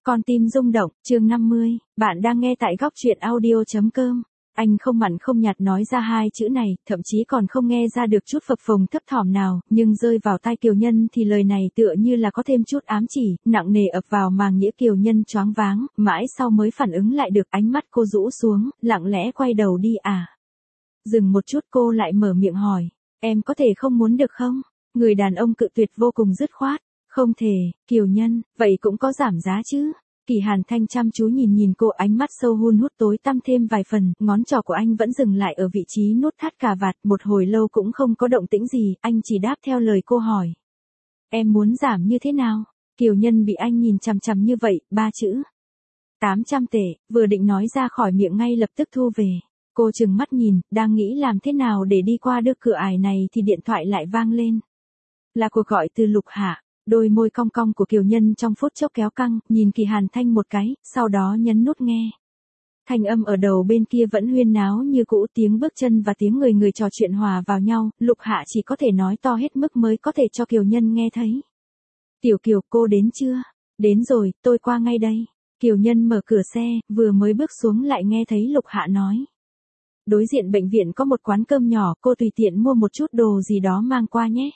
Con tim rung động, chương 50, bạn đang nghe tại góc truyện audio.com. Anh không mặn không nhạt nói ra hai chữ này, thậm chí còn không nghe ra được chút phập phồng thấp thỏm nào, nhưng rơi vào tai Kiều Nhân thì lời này tựa như là có thêm chút ám chỉ, nặng nề ập vào màng nhĩ Kiều Nhân choáng váng, mãi sau mới phản ứng lại được, ánh mắt cô rũ xuống, lặng lẽ quay đầu đi à. Dừng một chút cô lại mở miệng hỏi, em có thể không muốn được không? Người đàn ông cự tuyệt vô cùng dứt khoát. Không thể, Kiều Nhân, vậy cũng có giảm giá chứ. Kỳ Hàn Thanh chăm chú nhìn cô, ánh mắt sâu hun hút tối tăm thêm vài phần, ngón trỏ của anh vẫn dừng lại ở vị trí nút thắt cà vạt, một hồi lâu cũng không có động tĩnh gì, anh chỉ đáp theo lời cô hỏi. Em muốn giảm như thế nào? Kiều Nhân bị anh nhìn chằm chằm như vậy, ba chữ. 800 tệ, vừa định nói ra khỏi miệng ngay lập tức thu về. Cô trừng mắt nhìn, đang nghĩ làm thế nào để đi qua được cửa ải này thì điện thoại lại vang lên. Là cuộc gọi từ Lục Hạ. Đôi môi cong cong của Kiều Nhân trong phút chốc kéo căng, nhìn Kỳ Hàn Thanh một cái, sau đó nhấn nút nghe. Thanh âm ở đầu bên kia vẫn huyên náo như cũ, tiếng bước chân và tiếng người trò chuyện hòa vào nhau, Lục Hạ chỉ có thể nói to hết mức mới có thể cho Kiều Nhân nghe thấy. Tiểu Kiều, cô đến chưa? Đến rồi, tôi qua ngay đây. Kiều Nhân mở cửa xe, vừa mới bước xuống lại nghe thấy Lục Hạ nói. Đối diện bệnh viện có một quán cơm nhỏ, cô tùy tiện mua một chút đồ gì đó mang qua nhé.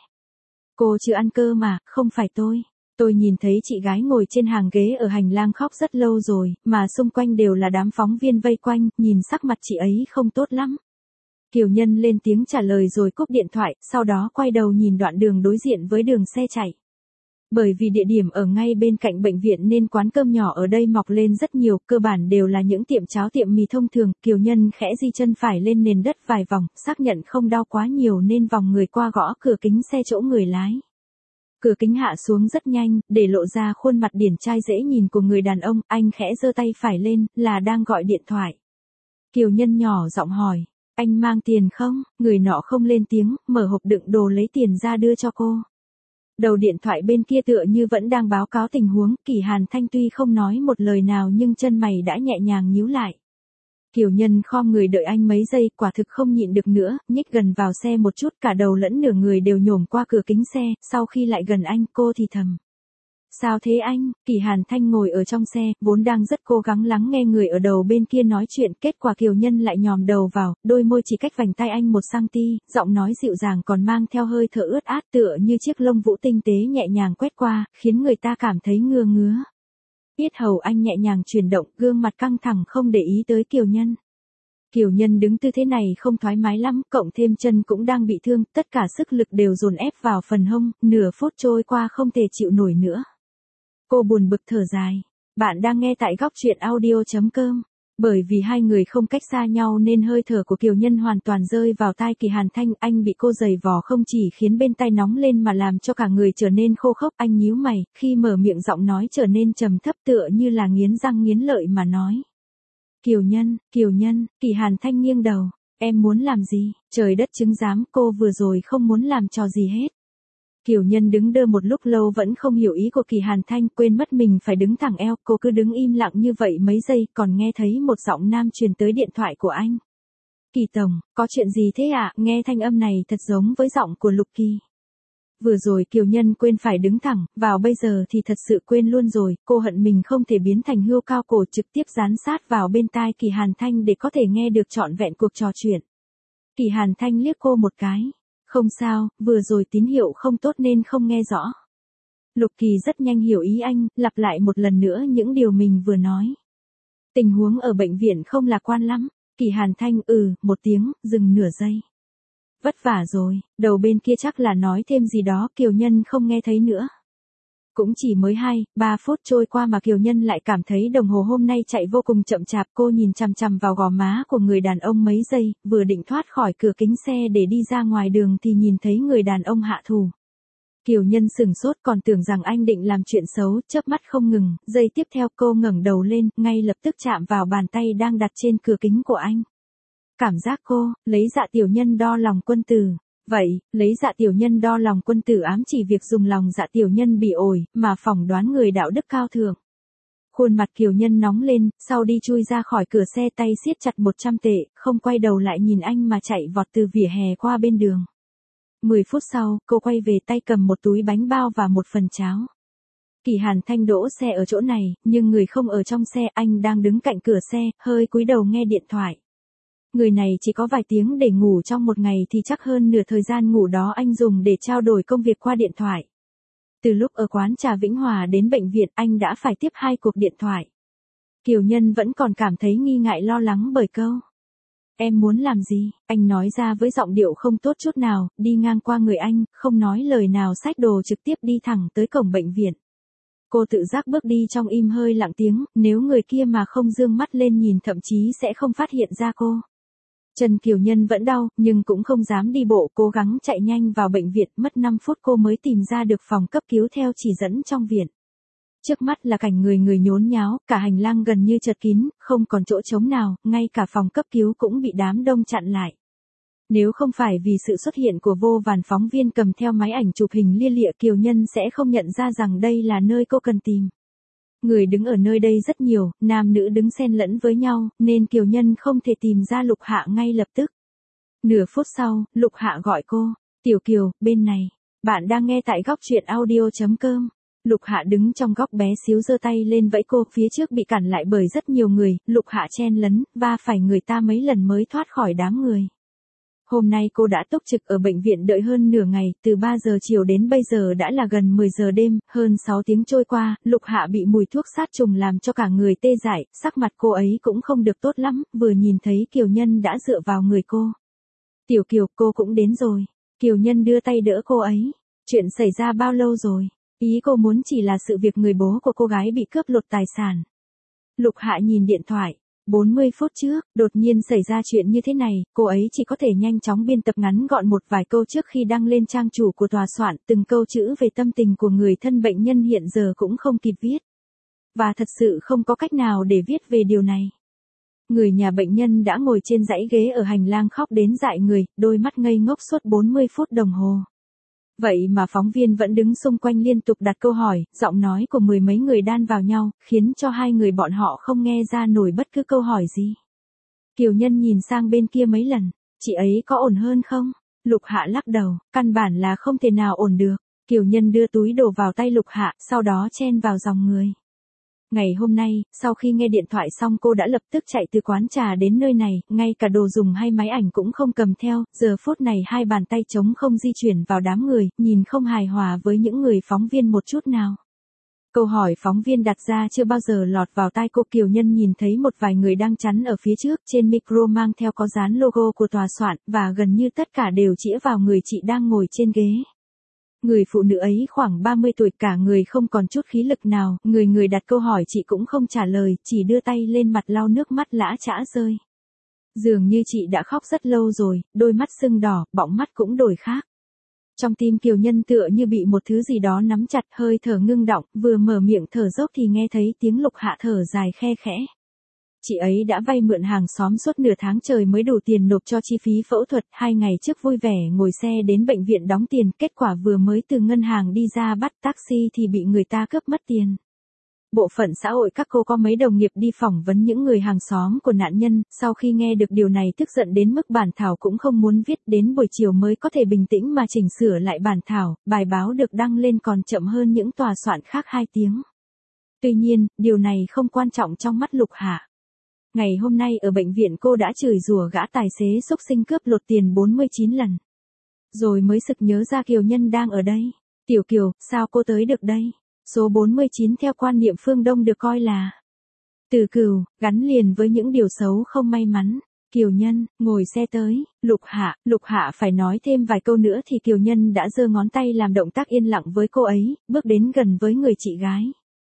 Cô chưa ăn cơ mà, không phải tôi. Tôi nhìn thấy chị gái ngồi trên hàng ghế ở hành lang khóc rất lâu rồi, mà xung quanh đều là đám phóng viên vây quanh, nhìn sắc mặt chị ấy không tốt lắm. Kiều Nhân lên tiếng trả lời rồi cúp điện thoại, sau đó quay đầu nhìn đoạn đường đối diện với đường xe chạy. Bởi vì địa điểm ở ngay bên cạnh bệnh viện nên quán cơm nhỏ ở đây mọc lên rất nhiều, cơ bản đều là những tiệm cháo tiệm mì thông thường. Kiều Nhân khẽ di chân phải lên nền đất vài vòng, xác nhận không đau quá nhiều nên vòng người qua gõ cửa kính xe chỗ người lái. Cửa kính hạ xuống rất nhanh, để lộ ra khuôn mặt điển trai dễ nhìn của người đàn ông, anh khẽ giơ tay phải lên, là đang gọi điện thoại. Kiều Nhân nhỏ giọng hỏi, anh mang tiền không? Người nọ không lên tiếng, mở hộp đựng đồ lấy tiền ra đưa cho cô. Đầu điện thoại bên kia tựa như vẫn đang báo cáo tình huống, Kỳ Hàn Thanh tuy không nói một lời nào nhưng chân mày đã nhẹ nhàng nhíu lại. Kiều Nhân khom người đợi anh mấy giây, quả thực không nhịn được nữa, nhích gần vào xe một chút, cả đầu lẫn nửa người đều nhổm qua cửa kính xe, sau khi lại gần anh, cô thì thầm. Sao thế anh? Kỳ Hàn Thanh ngồi ở trong xe, vốn đang rất cố gắng lắng nghe người ở đầu bên kia nói chuyện, kết quả Kiều Nhân lại nhòm đầu vào, đôi môi chỉ cách vành tay anh 1cm, giọng nói dịu dàng còn mang theo hơi thở ướt át tựa như chiếc lông vũ tinh tế nhẹ nhàng quét qua, khiến người ta cảm thấy ngứa ngứa. Yết hầu anh nhẹ nhàng chuyển động, gương mặt căng thẳng không để ý tới Kiều Nhân. Kiều Nhân đứng tư thế này không thoải mái lắm, cộng thêm chân cũng đang bị thương, tất cả sức lực đều dồn ép vào phần hông, nửa phút trôi qua không thể chịu nổi nữa. Cô buồn bực thở dài. Bạn đang nghe tại góc truyện audio.com. Bởi vì hai người không cách xa nhau nên hơi thở của Kiều Nhân hoàn toàn rơi vào tai Kỳ Hàn Thanh, anh bị cô giày vò không chỉ khiến bên tai nóng lên mà làm cho cả người trở nên khô khốc, anh nhíu mày, khi mở miệng giọng nói trở nên trầm thấp tựa như là nghiến răng nghiến lợi mà nói. Kiều Nhân, Kỳ Hàn Thanh nghiêng đầu, em muốn làm gì? Trời đất chứng giám, cô vừa rồi không muốn làm trò gì hết. Kiều Nhân đứng đơ một lúc lâu vẫn không hiểu ý của Kỳ Hàn Thanh, quên mất mình phải đứng thẳng eo, cô cứ đứng im lặng như vậy mấy giây, còn nghe thấy một giọng nam truyền tới điện thoại của anh. Kỳ Tổng, có chuyện gì thế ạ? Nghe thanh âm này thật giống với giọng của Lục Kỳ. Vừa rồi Kiều Nhân quên phải đứng thẳng, vào bây giờ thì thật sự quên luôn rồi, cô hận mình không thể biến thành hươu cao cổ trực tiếp dán sát vào bên tai Kỳ Hàn Thanh để có thể nghe được trọn vẹn cuộc trò chuyện. Kỳ Hàn Thanh liếc cô một cái. Không sao, vừa rồi tín hiệu không tốt nên không nghe rõ. Lục Kỳ rất nhanh hiểu ý anh, lặp lại một lần nữa những điều mình vừa nói. Tình huống ở bệnh viện không lạc quan lắm. Kỳ Hàn Thanh một tiếng, dừng nửa giây. Vất vả rồi, đầu bên kia chắc là nói thêm gì đó, Kiều Nhân không nghe thấy nữa. Cũng chỉ mới 2-3 phút trôi qua mà Kiều Nhân lại cảm thấy đồng hồ hôm nay chạy vô cùng chậm chạp, cô nhìn chằm chằm vào gò má của người đàn ông mấy giây, vừa định thoát khỏi cửa kính xe để đi ra ngoài đường thì nhìn thấy người đàn ông hạ thủ. Kiều Nhân sửng sốt còn tưởng rằng anh định làm chuyện xấu, chớp mắt không ngừng, giây tiếp theo cô ngẩng đầu lên, ngay lập tức chạm vào bàn tay đang đặt trên cửa kính của anh. Cảm giác cô, lấy dạ tiểu nhân đo lòng quân tử. Vậy, lấy dạ tiểu nhân đo lòng quân tử ám chỉ việc dùng lòng dạ tiểu nhân bị ổi, mà phỏng đoán người đạo đức cao thượng. Khuôn mặt Kiều Nhân nóng lên, sau đi chui ra khỏi cửa xe tay siết chặt 100 tệ, không quay đầu lại nhìn anh mà chạy vọt từ vỉa hè qua bên đường. 10 phút sau, cô quay về tay cầm một túi bánh bao và một phần cháo. Kỳ Hàn Thanh đỗ xe ở chỗ này, nhưng người không ở trong xe, anh đang đứng cạnh cửa xe, hơi cúi đầu nghe điện thoại. Người này chỉ có vài tiếng để ngủ trong một ngày thì chắc hơn nửa thời gian ngủ đó anh dùng để trao đổi công việc qua điện thoại. Từ lúc ở quán trà Vĩnh Hòa đến bệnh viện anh đã phải tiếp 2 cuộc điện thoại. Kiều Nhân vẫn còn cảm thấy nghi ngại lo lắng bởi câu. Em muốn làm gì? Anh nói ra với giọng điệu không tốt chút nào, đi ngang qua người anh, không nói lời nào xách đồ trực tiếp đi thẳng tới cổng bệnh viện. Cô tự giác bước đi trong im hơi lặng tiếng, nếu người kia mà không dương mắt lên nhìn thậm chí sẽ không phát hiện ra cô. Chân Kiều Nhân vẫn đau, nhưng cũng không dám đi bộ, cố gắng chạy nhanh vào bệnh viện, mất 5 phút cô mới tìm ra được phòng cấp cứu theo chỉ dẫn trong viện. Trước mắt là cảnh người người nhốn nháo, cả hành lang gần như chật kín, không còn chỗ trống nào, ngay cả phòng cấp cứu cũng bị đám đông chặn lại. Nếu không phải vì sự xuất hiện của vô vàn phóng viên cầm theo máy ảnh chụp hình lia lịa, Kiều Nhân sẽ không nhận ra rằng đây là nơi cô cần tìm. Người đứng ở nơi đây rất nhiều, nam nữ đứng xen lẫn với nhau, nên Kiều Nhân không thể tìm ra Lục Hạ ngay lập tức. Nửa phút sau, Lục Hạ gọi cô. Tiểu Kiều, bên này. Bạn đang nghe tại góc truyện audio.com. Lục Hạ đứng trong góc bé xíu giơ tay lên vẫy cô, phía trước bị cản lại bởi rất nhiều người, Lục Hạ chen lấn, va phải người ta mấy lần mới thoát khỏi đám người. Hôm nay cô đã túc trực ở bệnh viện đợi hơn nửa ngày, từ 3 giờ chiều đến bây giờ đã là gần 10 giờ đêm, hơn 6 tiếng trôi qua, Lục Hạ bị mùi thuốc sát trùng làm cho cả người tê dại, sắc mặt cô ấy cũng không được tốt lắm, vừa nhìn thấy Kiều Nhân đã dựa vào người cô. Tiểu Kiều, cô cũng đến rồi. Kiều Nhân đưa tay đỡ cô ấy. Chuyện xảy ra bao lâu rồi? Ý cô muốn chỉ là sự việc người bố của cô gái bị cướp lột tài sản. Lục Hạ nhìn điện thoại. 40 phút trước, đột nhiên xảy ra chuyện như thế này, cô ấy chỉ có thể nhanh chóng biên tập ngắn gọn một vài câu trước khi đăng lên trang chủ của tòa soạn, từng câu chữ về tâm tình của người thân bệnh nhân hiện giờ cũng không kịp viết. Và thật sự không có cách nào để viết về điều này. Người nhà bệnh nhân đã ngồi trên dãy ghế ở hành lang khóc đến dại người, đôi mắt ngây ngốc suốt 40 phút đồng hồ. Vậy mà phóng viên vẫn đứng xung quanh liên tục đặt câu hỏi, giọng nói của mười mấy người đan vào nhau, khiến cho hai người bọn họ không nghe ra nổi bất cứ câu hỏi gì. Kiều Nhân nhìn sang bên kia mấy lần, chị ấy có ổn hơn không? Lục Hạ lắc đầu, căn bản là không thể nào ổn được. Kiều Nhân đưa túi đồ vào tay Lục Hạ, sau đó chen vào dòng người. Ngày hôm nay, sau khi nghe điện thoại xong cô đã lập tức chạy từ quán trà đến nơi này, ngay cả đồ dùng hay máy ảnh cũng không cầm theo, giờ phút này hai bàn tay trống không di chuyển vào đám người, nhìn không hài hòa với những người phóng viên một chút nào. Câu hỏi phóng viên đặt ra chưa bao giờ lọt vào tai cô. Kiều Nhân nhìn thấy một vài người đang chắn ở phía trước, trên micro mang theo có dán logo của tòa soạn, và gần như tất cả đều chĩa vào người chị đang ngồi trên ghế. Người phụ nữ ấy khoảng 30 tuổi, cả người không còn chút khí lực nào, người đặt câu hỏi chị cũng không trả lời, chỉ đưa tay lên mặt lau nước mắt lã chã rơi. Dường như chị đã khóc rất lâu rồi, đôi mắt sưng đỏ, bọng mắt cũng đổi khác. Trong tim Kiều Nhân tựa như bị một thứ gì đó nắm chặt, hơi thở ngưng đọng, vừa mở miệng thở dốc thì nghe thấy tiếng Lục Hạ thở dài khe khẽ. Chị ấy đã vay mượn hàng xóm suốt nửa tháng trời mới đủ tiền nộp cho chi phí phẫu thuật, 2 ngày trước vui vẻ ngồi xe đến bệnh viện đóng tiền, kết quả vừa mới từ ngân hàng đi ra bắt taxi thì bị người ta cướp mất tiền. Bộ phận xã hội các cô có mấy đồng nghiệp đi phỏng vấn những người hàng xóm của nạn nhân, sau khi nghe được điều này tức giận đến mức bản thảo cũng không muốn viết, đến buổi chiều mới có thể bình tĩnh mà chỉnh sửa lại bản thảo, bài báo được đăng lên còn chậm hơn những tòa soạn khác 2 tiếng. Tuy nhiên, điều này không quan trọng trong mắt Lục Hạ. Ngày hôm nay ở bệnh viện cô đã chửi rủa gã tài xế xúc sinh cướp lột tiền 49 lần. Rồi mới sực nhớ ra Kiều Nhân đang ở đây. Tiểu Kiều, sao cô tới được đây? Số 49 theo quan niệm phương Đông được coi là từ cừu, gắn liền với những điều xấu không may mắn. Kiều Nhân, ngồi xe tới, Lục Hạ phải nói thêm vài câu nữa thì Kiều Nhân đã giơ ngón tay làm động tác yên lặng với cô ấy, bước đến gần với người chị gái.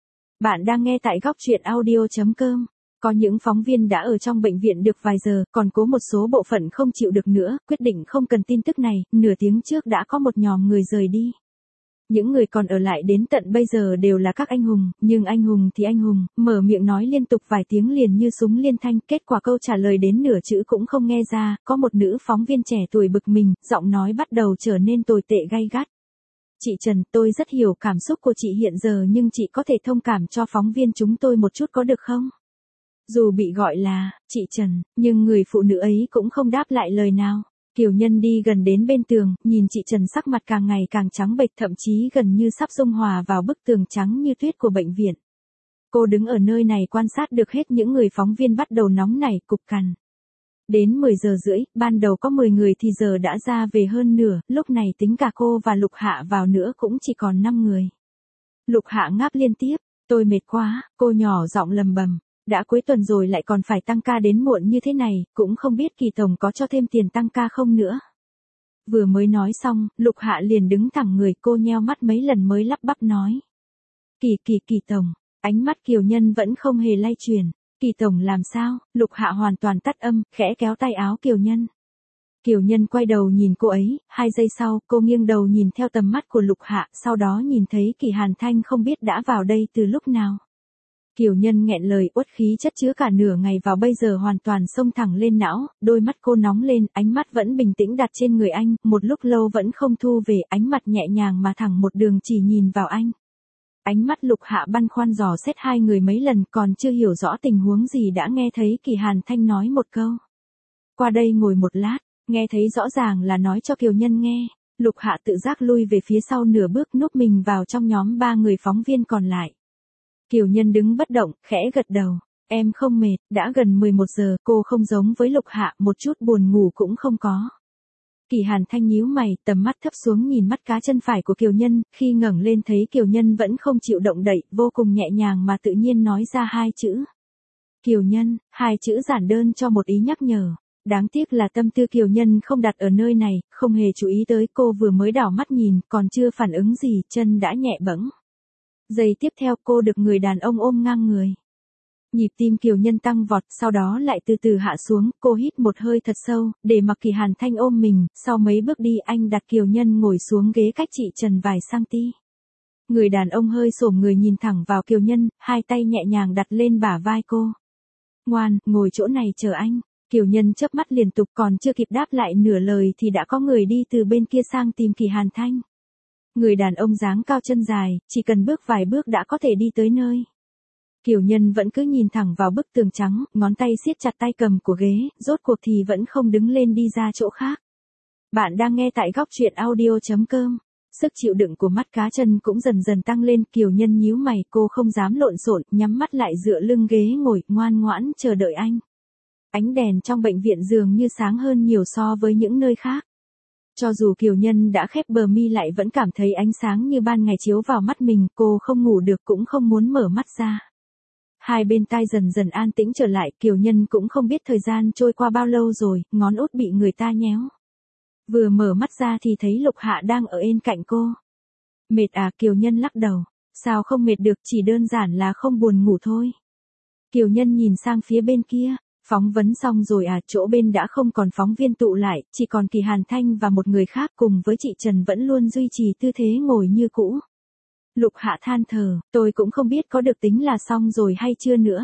Bạn đang nghe tại góc truyện audio.com. Có những phóng viên đã ở trong bệnh viện được vài giờ, còn có một số bộ phận không chịu được nữa, quyết định không cần tin tức này, nửa tiếng trước đã có một nhóm người rời đi. Những người còn ở lại đến tận bây giờ đều là các anh hùng, nhưng anh hùng thì anh hùng, mở miệng nói liên tục vài tiếng liền như súng liên thanh, kết quả câu trả lời đến nửa chữ cũng không nghe ra, có một nữ phóng viên trẻ tuổi bực mình, giọng nói bắt đầu trở nên tồi tệ gay gắt. Chị Trần, tôi rất hiểu cảm xúc của chị hiện giờ nhưng chị có thể thông cảm cho phóng viên chúng tôi một chút có được không? Dù bị gọi là chị Trần, nhưng người phụ nữ ấy cũng không đáp lại lời nào. Kiều Nhân đi gần đến bên tường, nhìn chị Trần sắc mặt càng ngày càng trắng bệch, thậm chí gần như sắp dung hòa vào bức tường trắng như tuyết của bệnh viện. Cô đứng ở nơi này quan sát được hết những người phóng viên bắt đầu nóng nảy cục cằn. Đến 10 giờ rưỡi, ban đầu có 10 người thì giờ đã ra về hơn nửa, lúc này tính cả cô và Lục Hạ vào nữa cũng chỉ còn 5 người. Lục Hạ ngáp liên tiếp, tôi mệt quá, cô nhỏ giọng lầm bầm. Đã cuối tuần rồi lại còn phải tăng ca đến muộn như thế này, cũng không biết Kỳ Tổng có cho thêm tiền tăng ca không nữa. Vừa mới nói xong, Lục Hạ liền đứng thẳng người, cô nheo mắt mấy lần mới lắp bắp nói. Kỳ Tổng, ánh mắt Kiều Nhân vẫn không hề lay chuyển. Kỳ Tổng làm sao? Lục Hạ hoàn toàn tắt âm, khẽ kéo tay áo Kiều Nhân. Kiều Nhân quay đầu nhìn cô ấy, 2 giây sau, cô nghiêng đầu nhìn theo tầm mắt của Lục Hạ, sau đó nhìn thấy Kỳ Hàn Thanh không biết đã vào đây từ lúc nào. Kiều Nhân nghẹn lời, uất khí chất chứa cả nửa ngày vào bây giờ hoàn toàn xông thẳng lên não, đôi mắt cô nóng lên, ánh mắt vẫn bình tĩnh đặt trên người anh, một lúc lâu vẫn không thu về, ánh mặt nhẹ nhàng mà thẳng một đường chỉ nhìn vào anh. Ánh mắt Lục Hạ băn khoăn dò xét hai người mấy lần, còn chưa hiểu rõ tình huống gì đã nghe thấy Kỳ Hàn Thanh nói một câu. Qua đây ngồi một lát, nghe thấy rõ ràng là nói cho Kiều Nhân nghe. Lục Hạ tự giác lui về phía sau nửa bước, núp mình vào trong nhóm 3 người phóng viên còn lại. Kiều Nhân đứng bất động, khẽ gật đầu. Em không mệt, đã gần 11 giờ, cô không giống với Lục Hạ, một chút buồn ngủ cũng không có. Kỳ Hàn Thanh nhíu mày, tầm mắt thấp xuống nhìn mắt cá chân phải của Kiều Nhân, khi ngẩng lên thấy Kiều Nhân vẫn không chịu động đậy, vô cùng nhẹ nhàng mà tự nhiên nói ra 2 chữ. Kiều Nhân, 2 chữ giản đơn cho một ý nhắc nhở. Đáng tiếc là tâm tư Kiều Nhân không đặt ở nơi này, không hề chú ý tới, cô vừa mới đảo mắt nhìn, còn chưa phản ứng gì, chân đã nhẹ bẫng. Giây tiếp theo cô được người đàn ông ôm ngang người. Nhịp tim Kiều Nhân tăng vọt, sau đó lại từ từ hạ xuống, cô hít một hơi thật sâu, để mặc Kỳ Hàn Thanh ôm mình, sau mấy bước đi anh đặt Kiều Nhân ngồi xuống ghế cách chị Trần vài cm. Người đàn ông hơi xổm người nhìn thẳng vào Kiều Nhân, 2 tay nhẹ nhàng đặt lên bả vai cô. Ngoan, ngồi chỗ này chờ anh. Kiều Nhân chớp mắt liên tục, còn chưa kịp đáp lại nửa lời thì đã có người đi từ bên kia sang tìm Kỳ Hàn Thanh. Người đàn ông dáng cao chân dài, chỉ cần bước vài bước đã có thể đi tới nơi. Kiều Nhân vẫn cứ nhìn thẳng vào bức tường trắng, ngón tay siết chặt tay cầm của ghế, rốt cuộc thì vẫn không đứng lên đi ra chỗ khác. Bạn đang nghe tại góc truyện audio.com. Sức chịu đựng của mắt cá chân cũng dần dần tăng lên, Kiều Nhân nhíu mày, cô không dám lộn xộn, nhắm mắt lại dựa lưng ghế ngồi, ngoan ngoãn chờ đợi anh. Ánh đèn trong bệnh viện dường như sáng hơn nhiều so với những nơi khác. Cho dù Kiều Nhân đã khép bờ mi lại vẫn cảm thấy ánh sáng như ban ngày chiếu vào mắt mình, cô không ngủ được cũng không muốn mở mắt ra. Hai bên tai dần dần an tĩnh trở lại, Kiều Nhân cũng không biết thời gian trôi qua bao lâu rồi, ngón út bị người ta nhéo. Vừa mở mắt ra thì thấy Lục Hạ đang ở bên cạnh cô. Mệt à? Kiều Nhân lắc đầu. Sao không mệt được, chỉ đơn giản là không buồn ngủ thôi. Kiều Nhân nhìn sang phía bên kia. Phóng vấn xong rồi à? Chỗ bên đã không còn phóng viên tụ lại, chỉ còn Kỳ Hàn Thanh và một người khác cùng với chị Trần vẫn luôn duy trì tư thế ngồi như cũ. Lục Hạ than thở, tôi cũng không biết có được tính là xong rồi hay chưa nữa.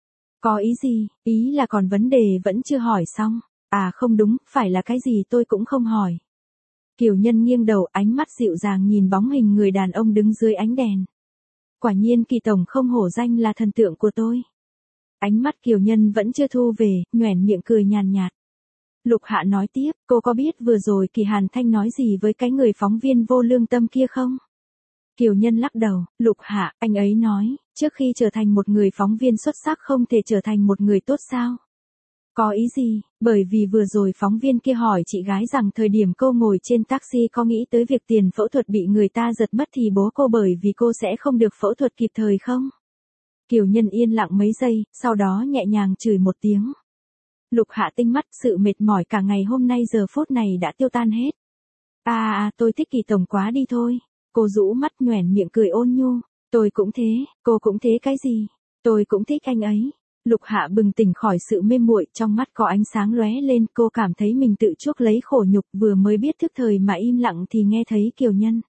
Có ý gì? Ý là còn vấn đề vẫn chưa hỏi xong. À không đúng, phải là cái gì tôi cũng không hỏi. Kiều Nhân nghiêng đầu, ánh mắt dịu dàng nhìn bóng hình người đàn ông đứng dưới ánh đèn. Quả nhiên Kỳ Tổng không hổ danh là thần tượng của tôi. Ánh mắt Kiều Nhân vẫn chưa thu về, nhoẻn miệng cười nhàn nhạt. Lục Hạ nói tiếp, cô có biết vừa rồi Kỳ Hàn Thanh nói gì với cái người phóng viên vô lương tâm kia không? Kiều Nhân lắc đầu, Lục Hạ, anh ấy nói, trước khi trở thành một người phóng viên xuất sắc không thể trở thành một người tốt sao? Có ý gì? Bởi vì vừa rồi phóng viên kia hỏi chị gái rằng thời điểm cô ngồi trên taxi có nghĩ tới việc tiền phẫu thuật bị người ta giật mất thì bố cô bởi vì cô sẽ không được phẫu thuật kịp thời không? Kiều Nhân yên lặng mấy giây, sau đó nhẹ nhàng chửi một tiếng. Lục Hạ tinh mắt, sự mệt mỏi cả ngày hôm nay giờ phút này đã tiêu tan hết. Tôi thích Kỳ Tổng quá đi thôi. Cô rũ mắt nhoẻn miệng cười ôn nhu. Tôi cũng thế, cô cũng thế cái gì? Tôi cũng thích anh ấy. Lục Hạ bừng tỉnh khỏi sự mê muội, trong mắt có ánh sáng lóe lên, cô cảm thấy mình tự chuốc lấy khổ nhục, vừa mới biết thức thời mà im lặng thì nghe thấy Kiều Nhân.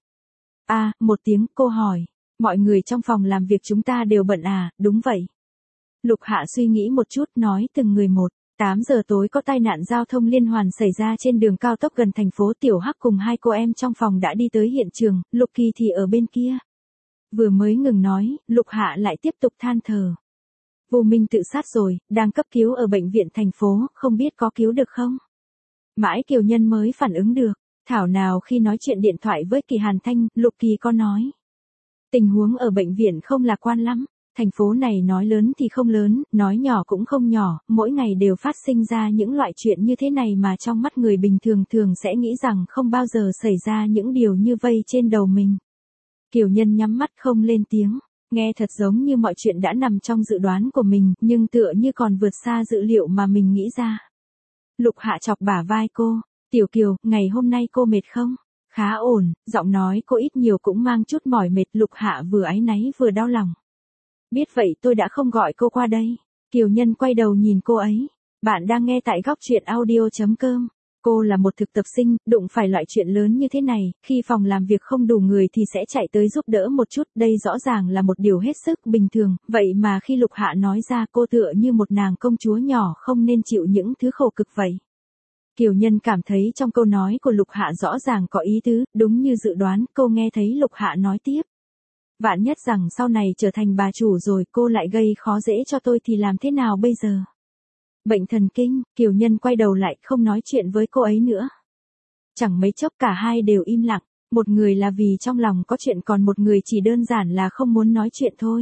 Một tiếng, cô hỏi. Mọi người trong phòng làm việc chúng ta đều bận à? Đúng vậy. Lục Hạ suy nghĩ một chút, nói từng người một. 8 giờ tối có tai nạn giao thông liên hoàn xảy ra trên đường cao tốc gần thành phố. Tiểu Hắc cùng 2 cô em trong phòng đã đi tới hiện trường, Lục Kỳ thì ở bên kia. Vừa mới ngừng nói, Lục Hạ lại tiếp tục than thở. Vô Minh tự sát rồi, đang cấp cứu ở bệnh viện thành phố, không biết có cứu được không? Mãi Kiều Nhân mới phản ứng được. Thảo nào khi nói chuyện điện thoại với Kỳ Hàn Thanh, Lục Kỳ có nói. Tình huống ở bệnh viện không lạc quan lắm. Thành phố này nói lớn thì không lớn, nói nhỏ cũng không nhỏ, mỗi ngày đều phát sinh ra những loại chuyện như thế này mà trong mắt người bình thường thường sẽ nghĩ rằng không bao giờ xảy ra những điều như vây trên đầu mình. Kiều Nhân nhắm mắt không lên tiếng, nghe thật giống như mọi chuyện đã nằm trong dự đoán của mình, nhưng tựa như còn vượt xa dữ liệu mà mình nghĩ ra. Lục Hạ chọc bả vai cô, Tiểu Kiều, ngày hôm nay cô mệt không? Khá ổn, giọng nói cô ít nhiều cũng mang chút mỏi mệt. Lục Hạ vừa áy náy vừa đau lòng. Biết vậy tôi đã không gọi cô qua đây. Kiều Nhân quay đầu nhìn cô ấy. Bạn đang nghe tại góc truyện audio.com. Cô là một thực tập sinh, đụng phải loại chuyện lớn như thế này, khi phòng làm việc không đủ người thì sẽ chạy tới giúp đỡ một chút, đây rõ ràng là một điều hết sức bình thường, vậy mà khi Lục Hạ nói ra cô tựa như một nàng công chúa nhỏ không nên chịu những thứ khổ cực vậy. Kiều Nhân cảm thấy trong câu nói của Lục Hạ rõ ràng có ý tứ, đúng như dự đoán, cô nghe thấy Lục Hạ nói tiếp. Vạn nhất rằng sau này trở thành bà chủ rồi cô lại gây khó dễ cho tôi thì làm thế nào bây giờ? Bệnh thần kinh, Kiều Nhân quay đầu lại không nói chuyện với cô ấy nữa. Chẳng mấy chốc cả hai đều im lặng, một người là vì trong lòng có chuyện còn một người chỉ đơn giản là không muốn nói chuyện thôi.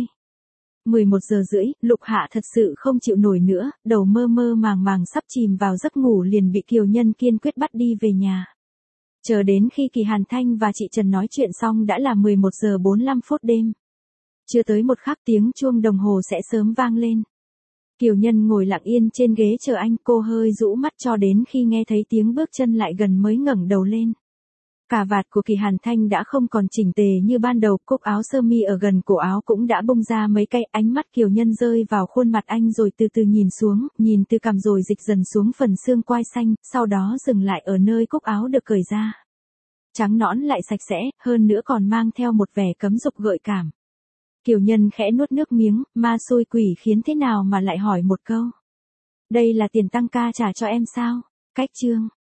11 giờ rưỡi, Lục Hạ thật sự không chịu nổi nữa, đầu mơ mơ màng màng sắp chìm vào giấc ngủ liền bị Kiều Nhân kiên quyết bắt đi về nhà. Chờ đến khi Kỳ Hàn Thanh và chị Trần nói chuyện xong đã là 11 giờ 45 phút đêm. Chưa tới một khắc tiếng chuông đồng hồ sẽ sớm vang lên. Kiều Nhân ngồi lặng yên trên ghế chờ anh, cô hơi rũ mắt cho đến khi nghe thấy tiếng bước chân lại gần mới ngẩng đầu lên. Cà vạt của Kỳ Hàn Thanh đã không còn chỉnh tề như ban đầu, cúc áo sơ mi ở gần cổ áo cũng đã bung ra mấy cây, ánh mắt Kiều Nhân rơi vào khuôn mặt anh rồi từ từ nhìn xuống, nhìn từ cằm rồi dịch dần xuống phần xương quai xanh, sau đó dừng lại ở nơi cúc áo được cởi ra. Trắng nõn lại sạch sẽ, hơn nữa còn mang theo một vẻ cấm dục gợi cảm. Kiều Nhân khẽ nuốt nước miếng, ma xôi quỷ khiến thế nào mà lại hỏi một câu. Đây là tiền tăng ca trả cho em sao? Cách chương.